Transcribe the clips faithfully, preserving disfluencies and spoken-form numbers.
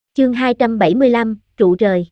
Chương hai trăm bảy mươi lăm, trụ trời.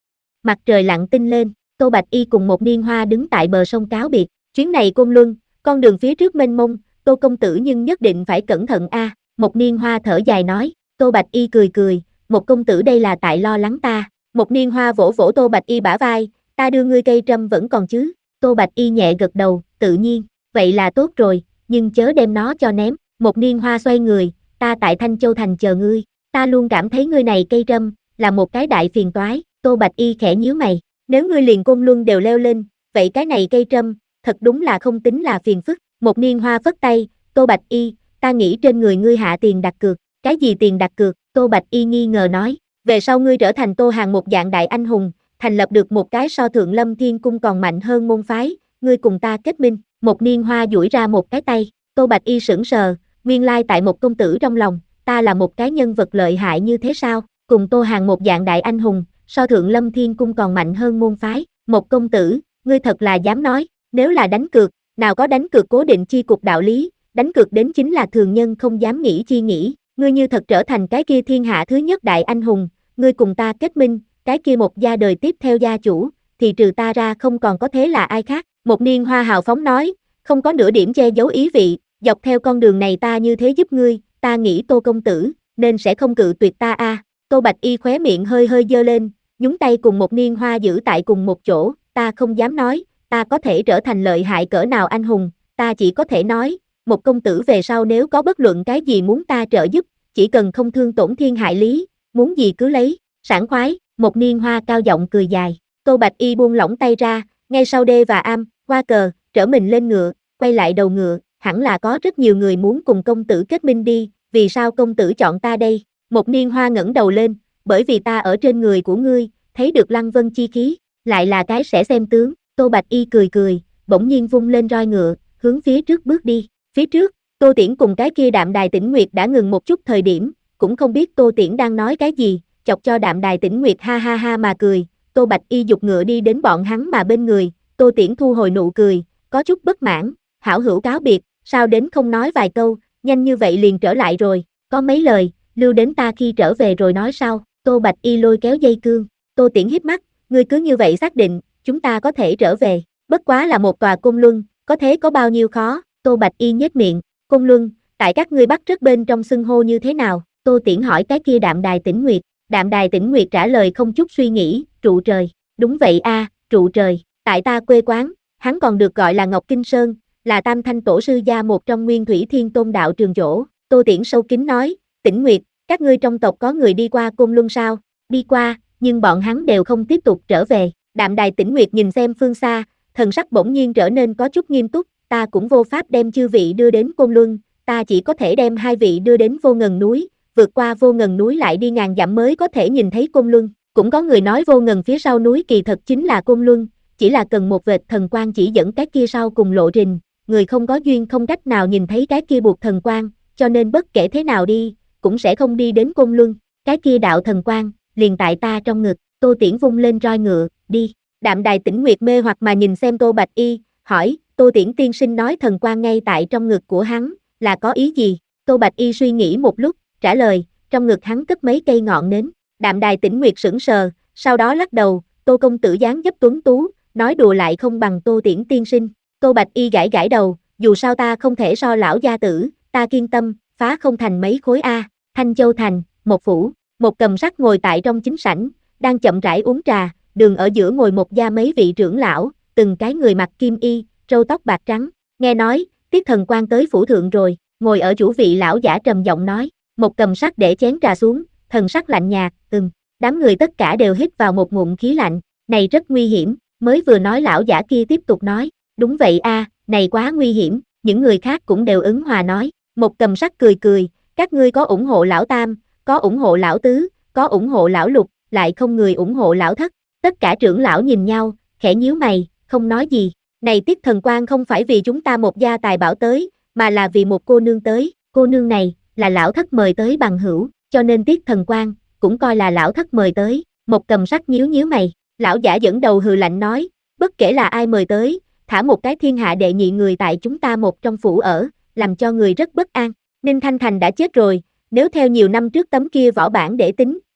Mặt trời lặn tinh lên, Tô Bạch Y cùng một niên hoa đứng tại bờ sông cáo biệt. Chuyến này Côn Luân, con đường phía trước mênh mông, Tô công tử nhưng nhất định phải cẩn thận a. Một niên hoa thở dài nói. Tô Bạch Y cười cười, một công tử đây là tại lo lắng ta. Một niên hoa vỗ vỗ Tô Bạch Y bả vai, ta đưa ngươi cây trâm vẫn còn chứ. Tô Bạch Y nhẹ gật đầu, tự nhiên, vậy là tốt rồi, nhưng chớ đem nó cho ném. Một niên hoa xoay người, ta tại Thanh Châu Thành chờ ngươi. Ta luôn cảm thấy ngươi này cây trâm, là một cái đại phiền toái. Tô Bạch Y khẽ nhíu mày, nếu ngươi liền Côn Luân đều leo lên, vậy cái này cây trâm, thật đúng là không tính là phiền phức. Một niên hoa phất tay, Tô Bạch Y, ta nghĩ trên người ngươi hạ tiền đặt cược. Cái gì tiền đặt cược? Tô Bạch Y nghi ngờ nói, về sau ngươi trở thành Tô Hàng một dạng đại anh hùng, thành lập được một cái so Thượng Lâm Thiên Cung còn mạnh hơn môn phái, ngươi cùng ta kết minh. Một niên hoa duỗi ra một cái tay, Tô Bạch Y sững sờ, nguyên lai tại một công tử trong lòng, ta là một cái nhân vật lợi hại như thế sao? Cùng Tô Hàng một dạng đại anh hùng, so Thượng Lâm Thiên Cung còn mạnh hơn môn phái. Một công tử, ngươi thật là dám nói, nếu là đánh cược, nào có đánh cược cố định chi cục đạo lý, đánh cược đến chính là thường nhân không dám nghĩ chi nghĩ. Ngươi như thật trở thành cái kia thiên hạ thứ nhất đại anh hùng, ngươi cùng ta kết minh, cái kia một gia đời tiếp theo gia chủ, thì trừ ta ra không còn có thế là ai khác. Một niên hoa hào phóng nói, không có nửa điểm che giấu ý vị, dọc theo con đường này ta như thế giúp ngươi, ta nghĩ Tô công tử, nên sẽ không cự tuyệt ta a. À. Tô Bạch Y khóe miệng hơi hơi dơ lên, nhúng tay cùng một niên hoa giữ tại cùng một chỗ, ta không dám nói, ta có thể trở thành lợi hại cỡ nào anh hùng, ta chỉ có thể nói, một công tử về sau nếu có bất luận cái gì muốn ta trợ giúp, chỉ cần không thương tổn thiên hại lý, muốn gì cứ lấy, sảng khoái. Một niên hoa cao giọng cười dài, Tô Bạch Y buông lỏng tay ra, ngay sau đê và am, qua cờ, trở mình lên ngựa, quay lại đầu ngựa, hẳn là có rất nhiều người muốn cùng công tử kết minh đi, vì sao công tử chọn ta đây? Một niên hoa ngẩng đầu lên, bởi vì ta ở trên người của ngươi, thấy được lăng vân chi khí, lại là cái sẽ xem tướng. Tô Bạch Y cười cười, bỗng nhiên vung lên roi ngựa, hướng phía trước bước đi. Phía trước, Tô Tiễn cùng cái kia Đạm Đài Tĩnh Nguyệt đã ngừng một chút thời điểm, cũng không biết Tô Tiễn đang nói cái gì, chọc cho Đạm Đài Tĩnh Nguyệt ha ha ha mà cười. Tô Bạch Y giục ngựa đi đến bọn hắn mà bên người, Tô Tiễn thu hồi nụ cười, có chút bất mãn, hảo hữu cáo biệt, sao đến không nói vài câu, nhanh như vậy liền trở lại rồi, có mấy lời, lưu đến ta khi trở về rồi nói sau. Tô Bạch Y lôi kéo dây cương, Tô Tiễn híp mắt, ngươi cứ như vậy xác định, chúng ta có thể trở về, bất quá là một tòa Côn Luân, có thế có bao nhiêu khó. Tô Bạch Y nhếch miệng, Côn Luân, tại các ngươi bắt rất bên trong xưng hô như thế nào? Tô Tiễn hỏi cái kia Đạm Đài Tĩnh Nguyệt. Đạm Đài Tĩnh Nguyệt trả lời không chút suy nghĩ, trụ trời. Đúng vậy a, à, trụ trời, tại ta quê quán, hắn còn được gọi là Ngọc Kinh Sơn, là Tam Thanh Tổ sư gia một trong Nguyên Thủy Thiên Tôn đạo trường chỗ. Tô Tiễn sâu kín nói, Tĩnh Nguyệt, các ngươi trong tộc có người đi qua Côn Luân sao? Đi qua, nhưng bọn hắn đều không tiếp tục trở về. Đạm Đài Tĩnh Nguyệt nhìn xem phương xa, thần sắc bỗng nhiên trở nên có chút nghiêm túc, ta cũng vô pháp đem chư vị đưa đến Côn Luân, ta chỉ có thể đem hai vị đưa đến Vô Ngần núi, vượt qua Vô Ngần núi lại đi ngàn dặm mới có thể nhìn thấy Côn Luân. Cũng có người nói Vô Ngần phía sau núi kỳ thật chính là Côn Luân, chỉ là cần một vệt thần quang chỉ dẫn cái kia sau cùng lộ trình, người không có duyên không cách nào nhìn thấy cái kia buộc thần quang, cho nên bất kể thế nào đi, cũng sẽ không đi đến Côn Luân. Cái kia đạo thần quang, liền tại ta trong ngực. Tô Tiễn vung lên roi ngựa, đi. Đạm Đài Tĩnh Nguyệt mê hoặc mà nhìn xem Tô Bạch Y, hỏi, Tô Tiễn tiên sinh nói thần quang ngay tại trong ngực của hắn, là có ý gì? Tô Bạch Y suy nghĩ một lúc, trả lời, trong ngực hắn cất mấy cây ngọn nến. Đạm Đài Tĩnh Nguyệt sững sờ, sau đó lắc đầu, Tô công tử dáng dấp tuấn tú, nói đùa lại không bằng Tô Tiễn tiên sinh. Tô Bạch Y gãi gãi đầu, dù sao ta không thể so lão gia tử, ta kiên tâm, phá không thành mấy khối a. Thanh Châu Thành, một phủ, một cầm sắt ngồi tại trong chính sảnh, đang chậm rãi uống trà, đường ở giữa ngồi một gia mấy vị trưởng lão, từng cái người mặc kim y, râu tóc bạc trắng. Nghe nói, Tiết thần quan tới phủ thượng rồi, ngồi ở chủ vị lão giả trầm giọng nói, một cầm sắt để chén trà xuống, thần sắc lạnh nhạt, ừm. Đám người tất cả đều hít vào một ngụm khí lạnh, này rất nguy hiểm. Mới vừa nói lão giả kia tiếp tục nói, đúng vậy a, à, này quá nguy hiểm. Những người khác cũng đều ứng hòa nói. Một cầm sắt cười cười, các ngươi có ủng hộ lão tam, có ủng hộ lão tứ, có ủng hộ lão lục, lại không người ủng hộ lão thất. Tất cả trưởng lão nhìn nhau, khẽ nhíu mày, không nói gì. Này Tiết thần quan không phải vì chúng ta một gia tài bảo tới, mà là vì một cô nương tới. Cô nương này là lão thất mời tới bằng hữu, cho nên Tiết thần quan cũng coi là lão thất mời tới. Một cầm sắt nhíu nhíu mày, lão giả dẫn đầu hừ lạnh nói, bất kể là ai mời tới, thả một cái thiên hạ đệ nhị người tại chúng ta một trong phủ ở, làm cho người rất bất an. Ninh Thanh Thành đã chết rồi, nếu theo nhiều năm trước tấm kia võ bản để tính,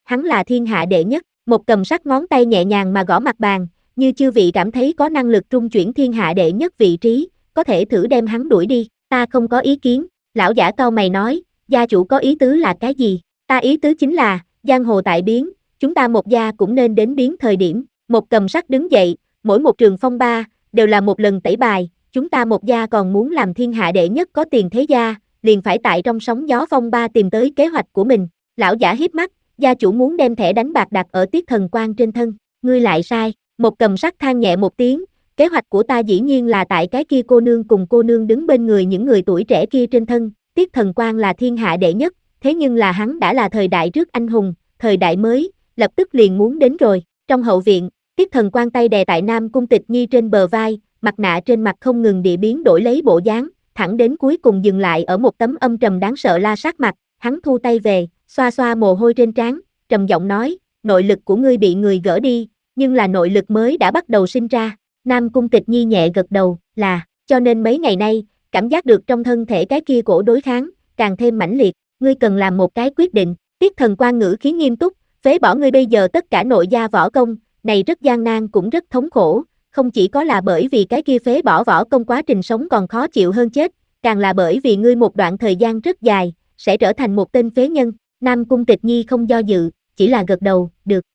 hắn là thiên hạ đệ nhất. Một cầm sắc ngón tay nhẹ nhàng mà gõ mặt bàn, như chư vị cảm thấy có năng lực trung chuyển thiên hạ đệ nhất vị trí, có thể thử đem hắn đuổi đi. Ta không có ý kiến. Lão giả cau mày nói, gia chủ có ý tứ là cái gì? Ta ý tứ chính là, giang hồ tại biến, chúng ta một gia cũng nên đến biến thời điểm. Một cầm sắc đứng dậy, mỗi một trường phong ba, đều là một lần tẩy bài, chúng ta một gia còn muốn làm thiên hạ đệ nhất có tiền thế gia, liền phải tại trong sóng gió phong ba tìm tới kế hoạch của mình. Lão giả hiếp mắt, gia chủ muốn đem thẻ đánh bạc đặt ở Tiết Thần Quang trên thân, ngươi lại sai. Một cầm sắc than nhẹ một tiếng, kế hoạch của ta dĩ nhiên là tại cái kia cô nương cùng cô nương đứng bên người những người tuổi trẻ kia trên thân. Tiết Thần Quang là thiên hạ đệ nhất, thế nhưng là hắn đã là thời đại trước anh hùng, thời đại mới, lập tức liền muốn đến rồi. Trong hậu viện, Tiết Thần Quang tay đè tại Nam Cung Tịch Nhi trên bờ vai, mặt nạ trên mặt không ngừng địa biến đổi lấy bộ dáng, thẳng đến cuối cùng dừng lại ở một tấm âm trầm đáng sợ la sát mặt. Hắn thu tay về, xoa xoa mồ hôi trên trán, trầm giọng nói, nội lực của ngươi bị người gỡ đi, nhưng là nội lực mới đã bắt đầu sinh ra. Nam Cung Tịch Nhi nhẹ gật đầu, là, cho nên mấy ngày nay, cảm giác được trong thân thể cái kia cổ đối kháng, càng thêm mãnh liệt, ngươi cần làm một cái quyết định. Tiết Thần Quang ngữ khí nghiêm túc, phế bỏ ngươi bây giờ tất cả nội gia võ công, này rất gian nan cũng rất thống khổ, không chỉ có là bởi vì cái kia phế bỏ võ công quá trình sống còn khó chịu hơn chết, càng là bởi vì ngươi một đoạn thời gian rất dài, sẽ trở thành một tên phế nhân. Nam Cung Tịch Nhi không do dự, chỉ là gật đầu, được.